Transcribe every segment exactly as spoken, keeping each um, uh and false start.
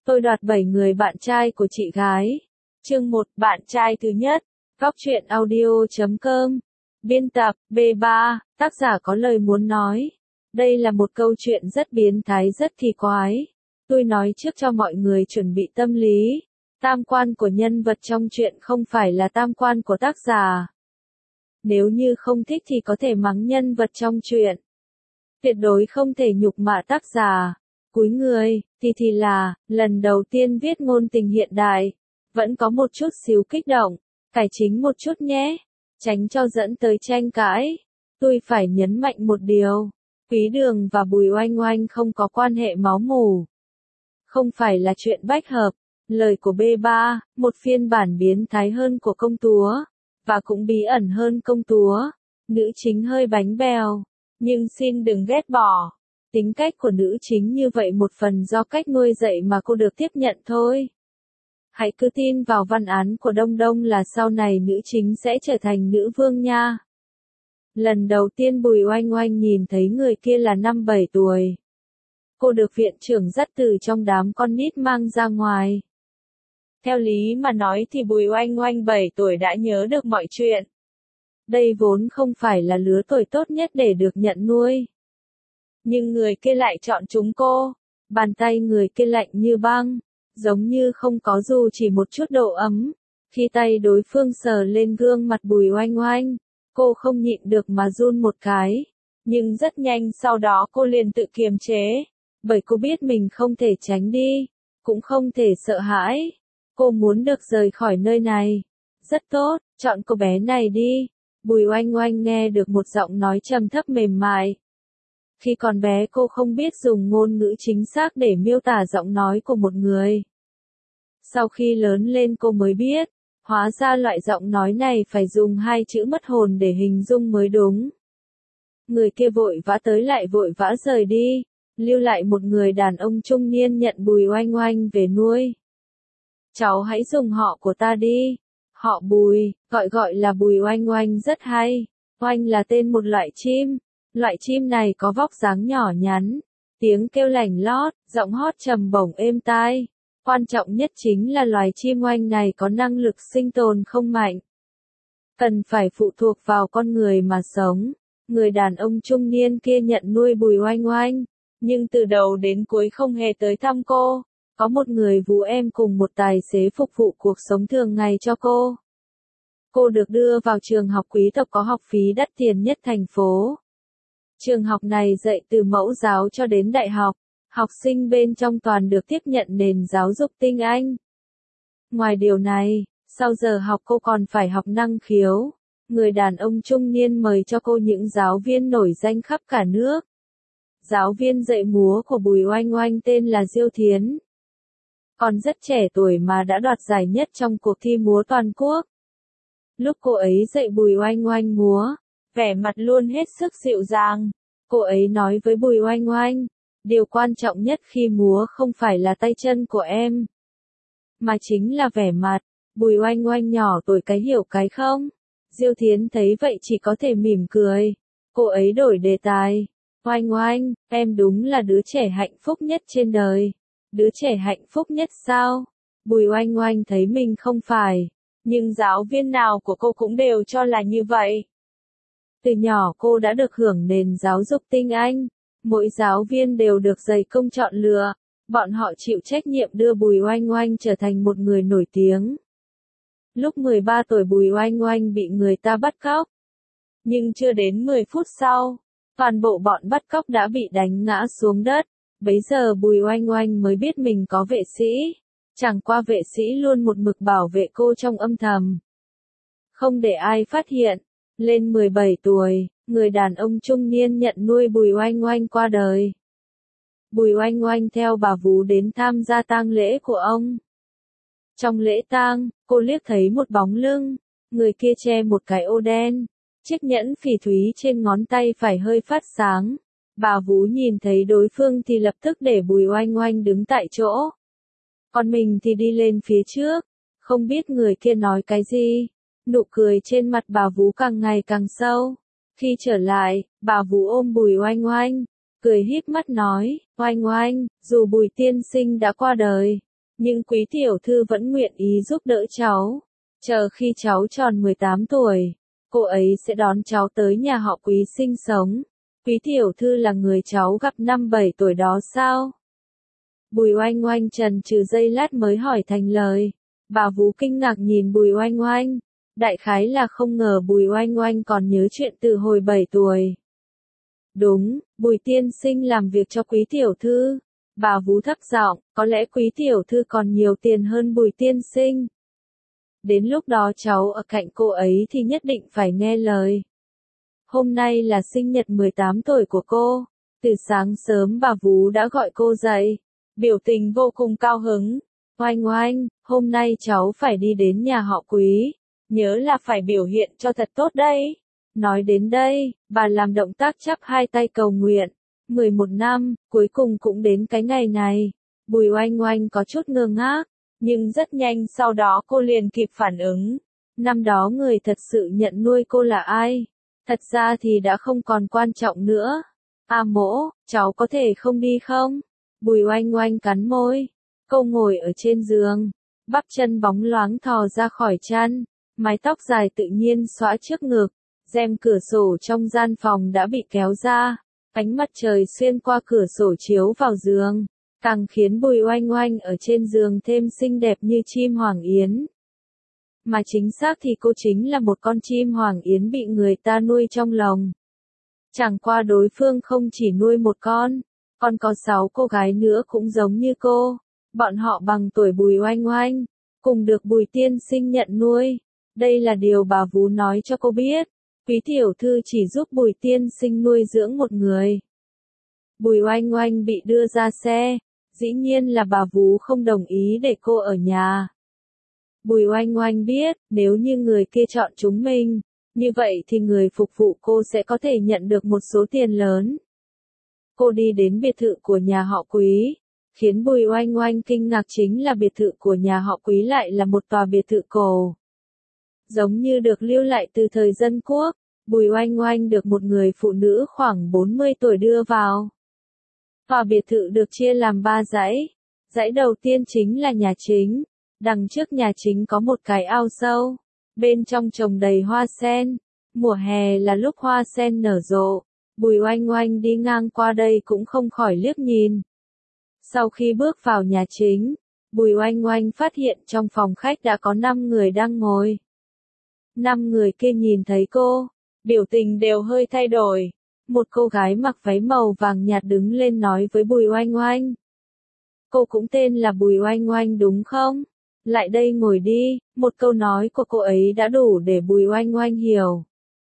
Tôi đoạt bảy người bạn trai của chị gái. Chương một, bạn trai thứ nhất. Góc truyện audio chấm com. Biên tập, B ba, tác giả có lời muốn nói. Đây là một câu chuyện rất biến thái rất kỳ quái. Tôi nói trước cho mọi người chuẩn bị tâm lý. Tam quan của nhân vật trong chuyện không phải là tam quan của tác giả. Nếu như không thích thì có thể mắng nhân vật trong chuyện. Tuyệt đối không thể nhục mạ tác giả. Cúi người, thì thì là, lần đầu tiên viết ngôn tình hiện đại. Vẫn có một chút xíu kích động. Cải chính một chút nhé. Tránh cho dẫn tới tranh cãi. Tôi phải nhấn mạnh một điều. Quý Đường và Bùi Oanh Oanh không có quan hệ máu mủ. Không phải là chuyện bách hợp. Lời của B ba, một phiên bản biến thái hơn của công chúa. Và cũng bí ẩn hơn công chúa. Nữ chính hơi bánh bèo. Nhưng xin đừng ghét bỏ. Tính cách của nữ chính như vậy một phần do cách nuôi dạy mà cô được tiếp nhận thôi. Hãy cứ tin vào văn án của Đông Đông là sau này nữ chính sẽ trở thành nữ vương nha. Lần đầu tiên Bùi Oanh Oanh nhìn thấy người kia là năm bảy tuổi. Cô được viện trưởng dắt từ trong đám con nít mang ra ngoài. Theo lý mà nói thì Bùi Oanh Oanh bảy tuổi đã nhớ được mọi chuyện. Đây vốn không phải là lứa tuổi tốt nhất để được nhận nuôi. Nhưng người kia lại chọn chúng cô. Bàn tay người kia lạnh như băng. Giống như không có dù chỉ một chút độ ấm. Khi tay đối phương sờ lên gương mặt Bùi Oanh Oanh, cô không nhịn được mà run một cái. Nhưng rất nhanh sau đó cô liền tự kiềm chế. Bởi cô biết mình không thể tránh đi. Cũng không thể sợ hãi. Cô muốn được rời khỏi nơi này. Rất tốt, chọn cô bé này đi. Bùi Oanh Oanh nghe được một giọng nói trầm thấp mềm mại. Khi còn bé cô không biết dùng ngôn ngữ chính xác để miêu tả giọng nói của một người. Sau khi lớn lên cô mới biết, hóa ra loại giọng nói này phải dùng hai chữ mất hồn để hình dung mới đúng. Người kia vội vã tới lại vội vã rời đi, lưu lại một người đàn ông trung niên nhận Bùi Oanh Oanh về nuôi. Cháu hãy dùng họ của ta đi. Họ Bùi, gọi gọi là Bùi Oanh Oanh rất hay. Oanh là tên một loại chim. Loại chim này có vóc dáng nhỏ nhắn, tiếng kêu lành lót, giọng hót trầm bổng êm tai. Quan trọng nhất chính là loài chim oanh này có năng lực sinh tồn không mạnh. Cần phải phụ thuộc vào con người mà sống. Người đàn ông trung niên kia nhận nuôi Bùi Oanh Oanh, nhưng từ đầu đến cuối không hề tới thăm cô. Có một người vú em cùng một tài xế phục vụ cuộc sống thường ngày cho cô. Cô được đưa vào trường học quý tộc có học phí đắt tiền nhất thành phố. Trường học này dạy từ mẫu giáo cho đến đại học, học sinh bên trong toàn được tiếp nhận nền giáo dục tinh Anh. Ngoài điều này, sau giờ học cô còn phải học năng khiếu. Người đàn ông trung niên mời cho cô những giáo viên nổi danh khắp cả nước. Giáo viên dạy múa của Bùi Oanh Oanh tên là Diêu Thiến. Còn rất trẻ tuổi mà đã đoạt giải nhất trong cuộc thi múa toàn quốc. Lúc cô ấy dạy Bùi Oanh Oanh múa, vẻ mặt luôn hết sức dịu dàng. Cô ấy nói với Bùi Oanh Oanh, điều quan trọng nhất khi múa không phải là tay chân của em, mà chính là vẻ mặt. Bùi Oanh Oanh nhỏ tuổi cái hiểu cái không? Diêu Thiến thấy vậy chỉ có thể mỉm cười. Cô ấy đổi đề tài. Oanh Oanh, em đúng là đứa trẻ hạnh phúc nhất trên đời. Đứa trẻ hạnh phúc nhất sao? Bùi Oanh Oanh thấy mình không phải. Nhưng giáo viên nào của cô cũng đều cho là như vậy. Từ nhỏ cô đã được hưởng nền giáo dục tinh Anh. Mỗi giáo viên đều được dày công chọn lựa. Bọn họ chịu trách nhiệm đưa Bùi Oanh Oanh trở thành một người nổi tiếng. Lúc mười ba tuổi Bùi Oanh Oanh bị người ta bắt cóc. Nhưng chưa đến mười phút sau, toàn bộ bọn bắt cóc đã bị đánh ngã xuống đất. Bấy giờ Bùi Oanh Oanh mới biết mình có vệ sĩ. Chẳng qua vệ sĩ luôn một mực bảo vệ cô trong âm thầm. Không để ai phát hiện. Lên mười bảy tuổi, người đàn ông trung niên nhận nuôi Bùi Oanh Oanh qua đời. Bùi Oanh Oanh theo bà vú đến tham gia tang lễ của ông. Trong lễ tang, cô liếc thấy một bóng lưng. Người kia che một cái ô đen. Chiếc nhẫn phỉ thúy trên ngón tay phải hơi phát sáng. Bà vú nhìn thấy đối phương thì lập tức để Bùi Oanh Oanh đứng tại chỗ. Còn mình thì đi lên phía trước. Không biết người kia nói cái gì. Nụ cười trên mặt bà vú càng ngày càng sâu. Khi trở lại, bà vú ôm Bùi Oanh Oanh, cười híp mắt nói, Oanh Oanh, dù Bùi tiên sinh đã qua đời, Nhưng quý tiểu thư vẫn nguyện ý giúp đỡ cháu. Chờ khi cháu tròn mười tám tuổi, cô ấy sẽ đón cháu tới nhà họ Quý sinh sống. Quý tiểu thư là người cháu gặp năm bảy tuổi đó sao? Bùi Oanh Oanh chần chừ giây lát mới hỏi thành lời. Bà Vú kinh ngạc nhìn Bùi Oanh Oanh. Đại khái là không ngờ Bùi Oanh Oanh còn nhớ chuyện từ hồi bảy tuổi. Đúng, Bùi tiên sinh làm việc cho quý tiểu thư. Bà Vú thấp giọng, có lẽ quý tiểu thư còn nhiều tiền hơn Bùi tiên sinh. Đến lúc đó cháu ở cạnh cô ấy thì nhất định phải nghe lời. Hôm nay là sinh nhật mười tám tuổi của cô. Từ sáng sớm bà Vú đã gọi cô dậy. Biểu tình vô cùng cao hứng. Oanh Oanh, hôm nay cháu phải đi đến nhà họ Quý. Nhớ là phải biểu hiện cho thật tốt đấy. Nói đến đây, bà làm động tác chắp hai tay cầu nguyện. mười một năm, cuối cùng cũng đến cái ngày này. Bùi Oanh Oanh có chút ngơ ngác, nhưng rất nhanh sau đó cô liền kịp phản ứng. Năm đó người thật sự nhận nuôi cô là ai? Thật ra thì đã không còn quan trọng nữa. A Mỗ, cháu có thể không đi không? Bùi Oanh Oanh cắn môi. Cô ngồi ở trên giường, bắp chân bóng loáng thò ra khỏi chăn, mái tóc dài tự nhiên xõa trước ngực, rèm cửa sổ trong gian phòng đã bị kéo ra, ánh mặt trời xuyên qua cửa sổ chiếu vào giường, càng khiến Bùi Oanh Oanh ở trên giường thêm xinh đẹp như chim hoàng yến. Mà chính xác thì cô chính là một con chim hoàng yến bị người ta nuôi trong lòng. Chẳng qua đối phương không chỉ nuôi một con, còn có sáu cô gái nữa cũng giống như cô. Bọn họ bằng tuổi Bùi Oanh Oanh, cùng được Bùi tiên sinh nhận nuôi. Đây là điều bà Vú nói cho cô biết. Quý tiểu thư chỉ giúp Bùi tiên sinh nuôi dưỡng một người. Bùi Oanh Oanh bị đưa ra xe. Dĩ nhiên là bà Vú không đồng ý để cô ở nhà. Bùi Oanh Oanh biết, nếu như người kia chọn chúng mình, như vậy thì người phục vụ cô sẽ có thể nhận được một số tiền lớn. Cô đi đến biệt thự của nhà họ Quý. Khiến Bùi Oanh Oanh kinh ngạc chính là biệt thự của nhà họ Quý lại là một tòa biệt thự cổ. Giống như được lưu lại từ thời dân quốc, Bùi Oanh Oanh được một người phụ nữ khoảng bốn mươi tuổi đưa vào. Tòa biệt thự được chia làm ba dãy. Dãy đầu tiên chính là nhà chính. Đằng trước nhà chính có một cái ao sâu. Bên trong trồng đầy hoa sen. Mùa hè là lúc hoa sen nở rộ. Bùi Oanh Oanh đi ngang qua đây cũng không khỏi liếc nhìn. Sau khi bước vào nhà chính, Bùi Oanh Oanh phát hiện trong phòng khách đã có năm người đang ngồi. Năm người kia nhìn thấy cô, biểu tình đều hơi thay đổi. Một cô gái mặc váy màu vàng nhạt đứng lên nói với Bùi Oanh Oanh. Cô cũng tên là Bùi Oanh Oanh đúng không? Lại đây ngồi đi, một câu nói của cô ấy đã đủ để Bùi Oanh Oanh hiểu.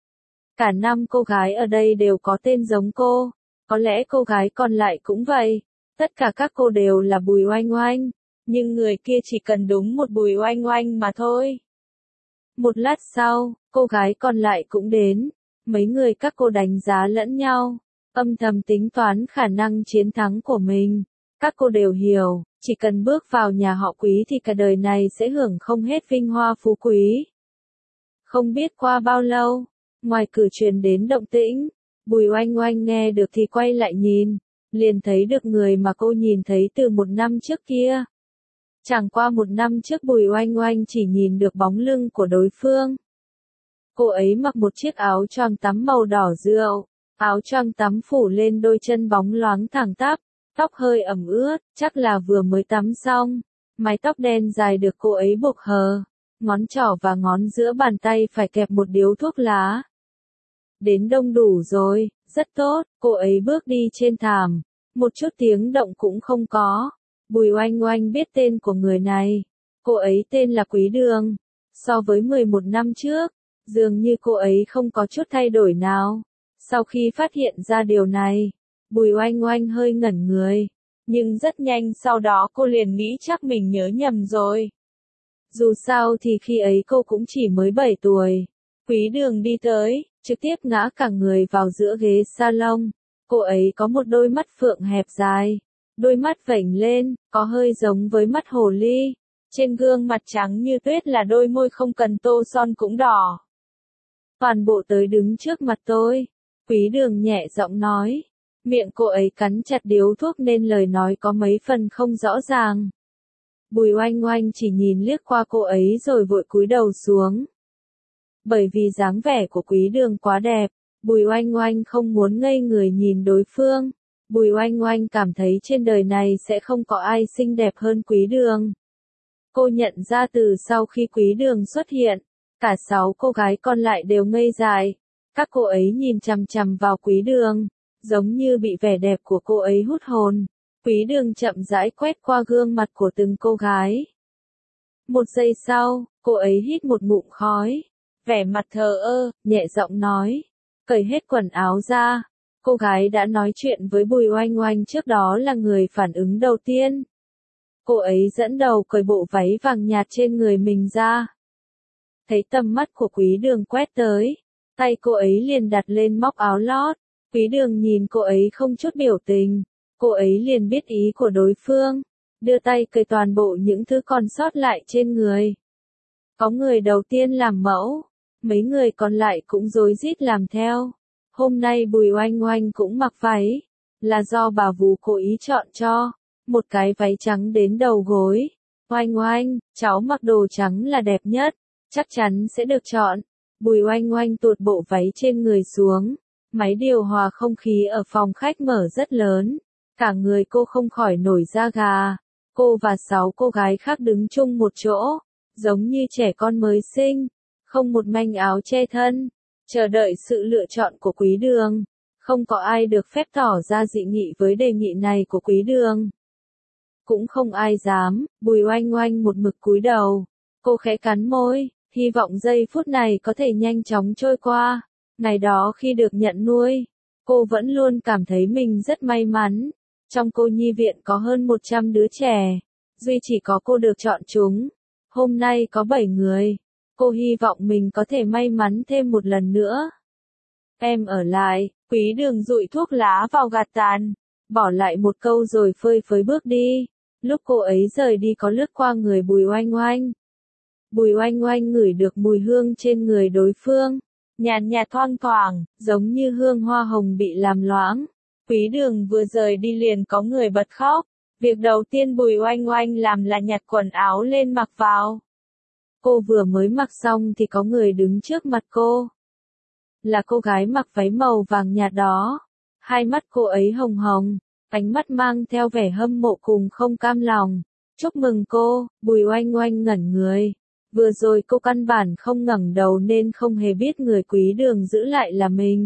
Cả năm cô gái ở đây đều có tên giống cô, có lẽ cô gái còn lại cũng vậy. Tất cả các cô đều là Bùi Oanh Oanh, nhưng người kia chỉ cần đúng một Bùi Oanh Oanh mà thôi. Một lát sau, cô gái còn lại cũng đến. Mấy người các cô đánh giá lẫn nhau, âm thầm tính toán khả năng chiến thắng của mình. Các cô đều hiểu, chỉ cần bước vào nhà họ Quý thì cả đời này sẽ hưởng không hết vinh hoa phú quý. Không biết qua bao lâu, ngoài cửa truyền đến động tĩnh, Bùi Oanh Oanh nghe được thì quay lại nhìn. Liền thấy được người mà cô nhìn thấy từ một năm trước kia. Chẳng qua một năm trước Bùi Oanh Oanh chỉ nhìn được bóng lưng của đối phương. Cô ấy mặc một chiếc áo choàng tắm màu đỏ rượu, áo choàng tắm phủ lên đôi chân bóng loáng thẳng tắp, tóc hơi ẩm ướt, chắc là vừa mới tắm xong. Mái tóc đen dài được cô ấy buộc hờ, ngón trỏ và ngón giữa bàn tay phải kẹp một điếu thuốc lá. Đến đông đủ rồi, rất tốt, cô ấy bước đi trên thảm, một chút tiếng động cũng không có. Bùi Oanh Oanh biết tên của người này, cô ấy tên là Quý Đường. So với mười một năm trước, dường như cô ấy không có chút thay đổi nào. Sau khi phát hiện ra điều này, Bùi Oanh Oanh hơi ngẩn người, nhưng rất nhanh sau đó cô liền nghĩ chắc mình nhớ nhầm rồi. Dù sao thì khi ấy cô cũng chỉ mới bảy tuổi. Quý Đường đi tới, trực tiếp ngã cả người vào giữa ghế salon. Cô ấy có một đôi mắt phượng hẹp dài, đôi mắt vểnh lên, có hơi giống với mắt hồ ly. Trên gương mặt trắng như tuyết là đôi môi không cần tô son cũng đỏ. Toàn bộ tới đứng trước mặt tôi. Quý Đường nhẹ giọng nói. Miệng cô ấy cắn chặt điếu thuốc nên lời nói có mấy phần không rõ ràng. Bùi Oanh Oanh chỉ nhìn liếc qua cô ấy rồi vội cúi đầu xuống. Bởi vì dáng vẻ của Quý Đường quá đẹp, Bùi Oanh Oanh không muốn ngây người nhìn đối phương. Bùi Oanh Oanh cảm thấy trên đời này sẽ không có ai xinh đẹp hơn Quý Đường. Cô nhận ra từ sau khi Quý Đường xuất hiện, cả sáu cô gái còn lại đều ngây dại. Các cô ấy nhìn chằm chằm vào Quý Đường, giống như bị vẻ đẹp của cô ấy hút hồn. Quý Đường chậm rãi quét qua gương mặt của từng cô gái. Một giây sau, cô ấy hít một ngụm khói, vẻ mặt thờ ơ, nhẹ giọng nói, cởi hết quần áo ra. Cô gái đã nói chuyện với Bùi Oanh Oanh trước đó là người phản ứng đầu tiên. Cô ấy dẫn đầu cởi bộ váy vàng nhạt trên người mình ra. Thấy tầm mắt của Quý Đường quét tới, tay cô ấy liền đặt lên móc áo lót. Quý Đường nhìn cô ấy không chút biểu tình, cô ấy liền biết ý của đối phương, đưa tay cởi toàn bộ những thứ còn sót lại trên người. Có người đầu tiên làm mẫu, mấy người còn lại cũng rối rít làm theo. Hôm nay Bùi Oanh Oanh cũng mặc váy, là do bà vú cố ý chọn cho, một cái váy trắng đến đầu gối. Oanh Oanh, cháu mặc đồ trắng là đẹp nhất, chắc chắn sẽ được chọn. Bùi Oanh Oanh tuột bộ váy trên người xuống, máy điều hòa không khí ở phòng khách mở rất lớn, cả người cô không khỏi nổi da gà. Cô và sáu cô gái khác đứng chung một chỗ, giống như trẻ con mới sinh, không một manh áo che thân, chờ đợi sự lựa chọn của Quý Đường. Không có ai được phép tỏ ra dị nghị với đề nghị này của Quý Đường. Cũng không ai dám. Bùi Oanh Oanh một mực cúi đầu. Cô khẽ cắn môi, hy vọng giây phút này có thể nhanh chóng trôi qua. Ngày đó khi được nhận nuôi, cô vẫn luôn cảm thấy mình rất may mắn. Trong cô nhi viện có hơn một trăm đứa trẻ, duy chỉ có cô được chọn chúng. Hôm nay có bảy người. Cô hy vọng mình có thể may mắn thêm một lần nữa. Em ở lại. Quý Đường dụi thuốc lá vào gạt tàn, bỏ lại một câu rồi phơi phới bước đi. Lúc cô ấy rời đi có lướt qua người Bùi Oanh Oanh. Bùi Oanh Oanh ngửi được mùi hương trên người đối phương, nhàn nhạt thoang thoảng, giống như hương hoa hồng bị làm loãng. Quý Đường vừa rời đi liền có người bật khóc. Việc đầu tiên Bùi Oanh Oanh làm là nhặt quần áo lên mặc vào. Cô vừa mới mặc xong thì có người đứng trước mặt cô. Là cô gái mặc váy màu vàng nhạt đó. Hai mắt cô ấy hồng hồng, ánh mắt mang theo vẻ hâm mộ cùng không cam lòng. Chúc mừng cô. Bùi Oanh Oanh ngẩn người. Vừa rồi cô căn bản không ngẩng đầu nên không hề biết người Quý Đường giữ lại là mình.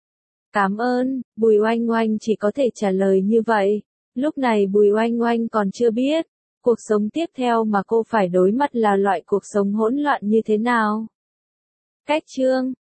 Cảm ơn. Bùi Oanh Oanh chỉ có thể trả lời như vậy. Lúc này Bùi Oanh Oanh còn chưa biết, cuộc sống tiếp theo mà cô phải đối mặt là loại cuộc sống hỗn loạn như thế nào. Cách chương